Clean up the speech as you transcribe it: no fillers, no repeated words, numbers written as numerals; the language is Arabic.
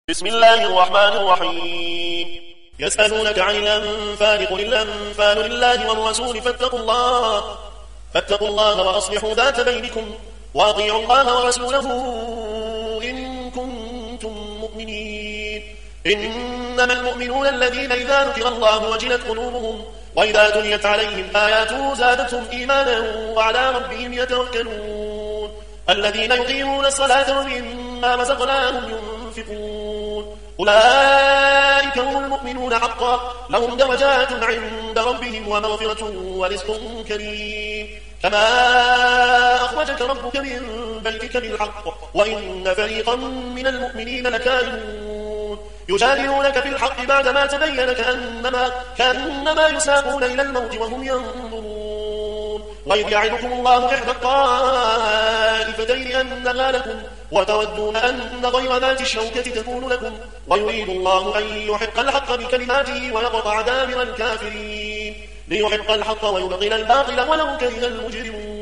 بسم الله الرحمن الرحيم يسألونك عن الأنفال قل الأنفال لله والرسول فاتقوا الله وأصلحوا ذات بينكم وأطيعوا الله ورسوله إن كنتم مؤمنين. إنما المؤمنون الذين إذا ذكر الله وجلت قلوبهم وإذا تليت عليهم آياته زادتهم إيمانا وعلى ربهم يتوكلون الذين يقيمون الصلاة ومما رزقناهم ينفقون أولئك هم المؤمنون حقا لهم درجات عند ربهم ومغفرة ورزق كريم. كما أخرجك ربك من بيتك بالحق وإن فريقا من المؤمنين لكارهون يجادلونك في الحق بعدما تبين كأنما يساقون إلى الموت وهم ينظرون وإذ يعدكم الله إحدى الطائفتين أنها لكم وتودون أن غير ذات الشوكة تكون لكم ويريد الله أن يحق الحق بكلماته ويقطع دابر الكافرين ليحق الحق ويبطل الباطل ولو كره المجرمون.